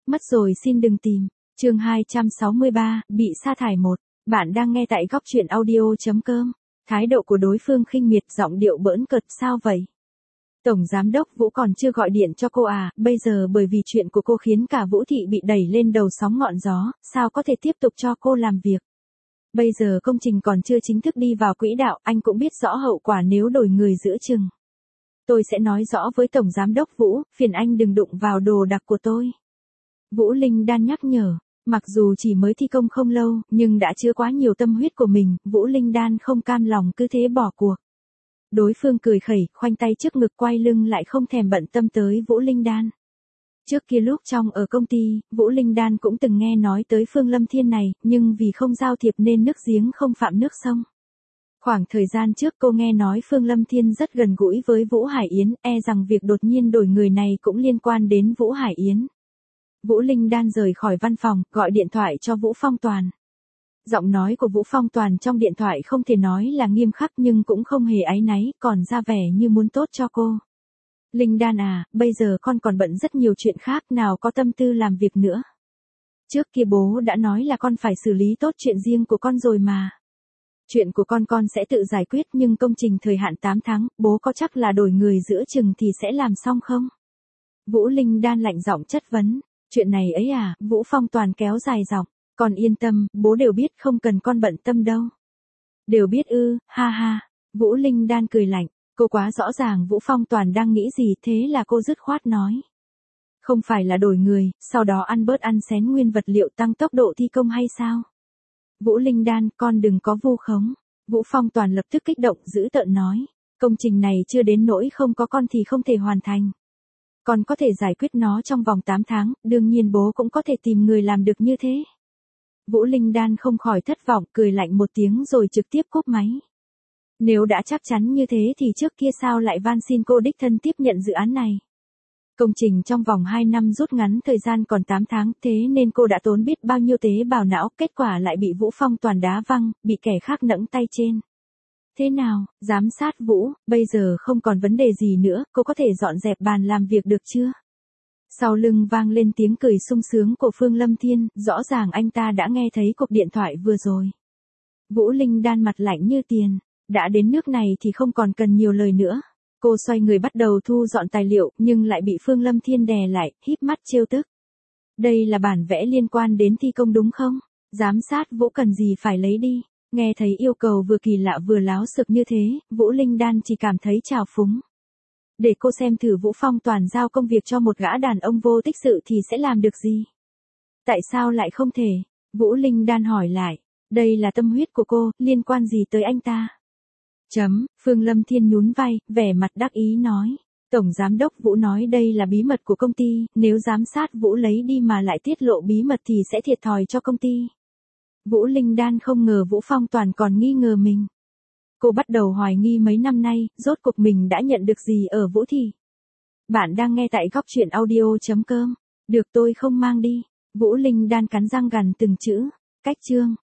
Mất rồi xin đừng tìm. Chương 263, bị sa thải 1. Bạn đang nghe tại góc truyện audio.com. Thái độ của đối phương khinh miệt, giọng điệu bỡn cợt, sao vậy? Tổng giám đốc Vũ còn chưa gọi điện cho cô à, bây giờ bởi vì chuyện của cô khiến cả Vũ thị bị đẩy lên đầu sóng ngọn gió, sao có thể tiếp tục cho cô làm việc? Bây giờ công trình còn chưa chính thức đi vào quỹ đạo, anh cũng biết rõ hậu quả nếu đổi người giữa chừng. Tôi sẽ nói rõ với Tổng giám đốc Vũ, phiền anh đừng đụng vào đồ đạc của tôi. Vũ Linh Đan nhắc nhở, mặc dù chỉ mới thi công không lâu, nhưng đã chứa quá nhiều tâm huyết của mình, Vũ Linh Đan không cam lòng cứ thế bỏ cuộc. Đối phương cười khẩy, khoanh tay trước ngực quay lưng lại không thèm bận tâm tới Vũ Linh Đan. Trước kia lúc trong ở công ty, Vũ Linh Đan cũng từng nghe nói tới Phương Lâm Thiên này, nhưng vì không giao thiệp nên nước giếng không phạm nước sông. Khoảng thời gian trước cô nghe nói Phương Lâm Thiên rất gần gũi với Vũ Hải Yến, e rằng việc đột nhiên đổi người này cũng liên quan đến Vũ Hải Yến. Vũ Linh Đan rời khỏi văn phòng, gọi điện thoại cho Vũ Phong Toàn. Giọng nói của Vũ Phong Toàn trong điện thoại không thể nói là nghiêm khắc nhưng cũng không hề áy náy, còn ra vẻ như muốn tốt cho cô. Linh Đan à, bây giờ con còn bận rất nhiều chuyện khác, nào có tâm tư làm việc nữa. Trước kia bố đã nói là con phải xử lý tốt chuyện riêng của con rồi mà. Chuyện của con sẽ tự giải quyết, nhưng công trình thời hạn 8 tháng, bố có chắc là đổi người giữa chừng thì sẽ làm xong không? Vũ Linh Đan lạnh giọng chất vấn. Chuyện này ấy à, Vũ Phong Toàn kéo dài giọng. Con yên tâm, bố đều biết, không cần con bận tâm đâu. Đều biết ư, ha ha. Vũ Linh Đan cười lạnh. Cô quá rõ ràng Vũ Phong Toàn đang nghĩ gì, thế là cô dứt khoát nói. Không phải là đổi người, sau đó ăn bớt ăn xén nguyên vật liệu tăng tốc độ thi công hay sao? Vũ Linh Đan, con đừng có vu khống. Vũ Phong Toàn lập tức kích động dữ tợn nói. Công trình này chưa đến nỗi không có con thì không thể hoàn thành. Con có thể giải quyết nó trong vòng 8 tháng, đương nhiên bố cũng có thể tìm người làm được như thế. Vũ Linh Đan không khỏi thất vọng, cười lạnh một tiếng rồi trực tiếp cúp máy. Nếu đã chắc chắn như thế thì trước kia sao lại van xin cô đích thân tiếp nhận dự án này? Công trình trong vòng 2 năm rút ngắn thời gian còn 8 tháng, thế nên cô đã tốn biết bao nhiêu tế bào não, kết quả lại bị Vũ Phong Toàn đá văng, bị kẻ khác nẫng tay trên. Thế nào, giám sát Vũ, bây giờ không còn vấn đề gì nữa, cô có thể dọn dẹp bàn làm việc được chưa? Sau lưng vang lên tiếng cười sung sướng của Phương Lâm Thiên, rõ ràng anh ta đã nghe thấy cuộc điện thoại vừa rồi. Vũ Linh Đan mặt lạnh như tiền, đã đến nước này thì không còn cần nhiều lời nữa. Cô xoay người bắt đầu thu dọn tài liệu, nhưng lại bị Phương Lâm Thiên đè lại, híp mắt trêu tức. Đây là bản vẽ liên quan đến thi công đúng không? Giám sát Vũ cần gì phải lấy đi. Nghe thấy yêu cầu vừa kỳ lạ vừa láo xược như thế, Vũ Linh Đan chỉ cảm thấy trào phúng. Để cô xem thử Vũ Phong Toàn giao công việc cho một gã đàn ông vô tích sự thì sẽ làm được gì? Tại sao lại không thể? Vũ Linh Đan hỏi lại. Đây là tâm huyết của cô, liên quan gì tới anh ta? Phương Lâm Thiên nhún vai, vẻ mặt đắc ý nói. Tổng giám đốc Vũ nói đây là bí mật của công ty, nếu giám sát Vũ lấy đi mà lại tiết lộ bí mật thì sẽ thiệt thòi cho công ty. Vũ Linh Đan không ngờ Vũ Phong Toàn còn nghi ngờ mình. Cô bắt đầu hoài nghi mấy năm nay, rốt cuộc mình đã nhận được gì ở Vũ thị. Bạn đang nghe tại góc truyện audio.com. Được tôi không mang đi. Vũ Linh Đan cắn răng gằn từng chữ. Cách chương.